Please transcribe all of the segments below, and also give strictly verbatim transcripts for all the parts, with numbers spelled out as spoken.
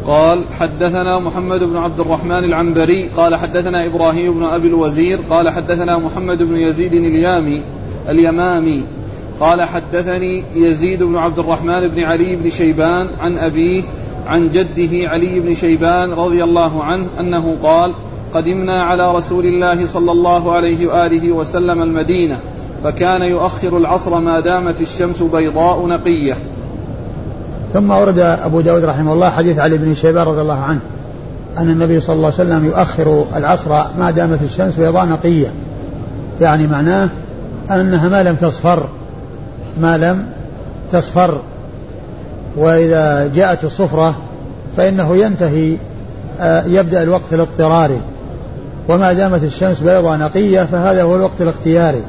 قال حدثنا محمد بن عبد الرحمن العنبري قال حدثنا إبراهيم بن أبي الوزير قال حدثنا محمد بن يزيد اليامي اليمامي قال حدثني يزيد بن عبد الرحمن بن علي بن شيبان عن أبيه عن جده علي بن شيبان رضي الله عنه أنه قال قدمنا على رسول الله صلى الله عليه وآله وسلم المدينة فكان يؤخر العصر ما دامت الشمس بيضاء نقية. ثم ورد أبو داود رحمه الله حديث علي بن شيبان رضي الله عنه أن النبي صلى الله عليه وسلم يؤخر العصر ما دامت الشمس بيضاء نقية، يعني معناه أنها ما لم تصفر ما لم تصفر وإذا جاءت الصفرة فإنه ينتهي يبدأ الوقت الاضطراري، وما دامت الشمس بيضاء نقية فهذا هو الوقت الاختياري.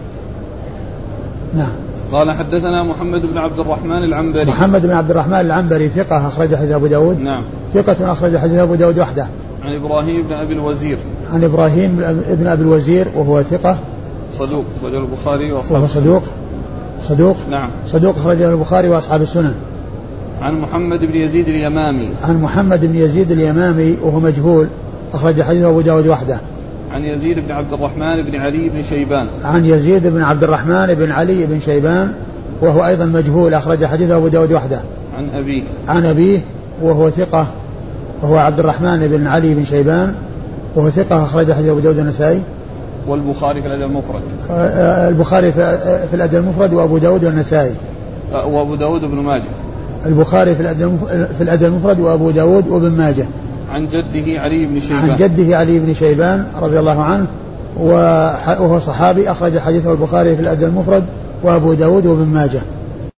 نعم. قال حدثنا محمد بن عبد الرحمن العنبري. محمد بن عبد الرحمن العنبري ثقة أخرج حديث أبو داود. نعم. ثقة أخرج حديث أبو داود وحده. عن إبراهيم بن أبي الوزير. عن إبراهيم بن أبي الوزير وهو ثقة صدوق أخرجه البخاري وأصحاب وهو صدوق صدوق نعم صدوق أخرجه البخاري وأصحاب السنن. عن محمد بن يزيد اليمامي. عن محمد بن يزيد اليمامي وهو مجهول أخرج حديث أبو داود وحده. عن يزيد بن عبد الرحمن بن علي بن شيبان. عن يزيد بن عبد الرحمن بن علي بن شيبان وهو أيضا مجهول أخرج حديث أبو داود وحده. عن أبيه. عن أبيه وهو ثقة وهو عبد الرحمن بن علي بن شيبان وهو ثقة أخرج حديث أبو داود النسائي والبخاري في الأدب المفرد. البخاري في الأدب المفرد وأبو داود والنسائي وأبو داود وابن ماجه. البخاري في الأدب المفرد وأبو داود وابن ماجه. عن جده علي بن شيبان. عن جده علي بن شيبان رضي الله عنه وهو صحابي أخرج حديثه البخاري في الأدب المفرد وأبو داود وابن ماجه.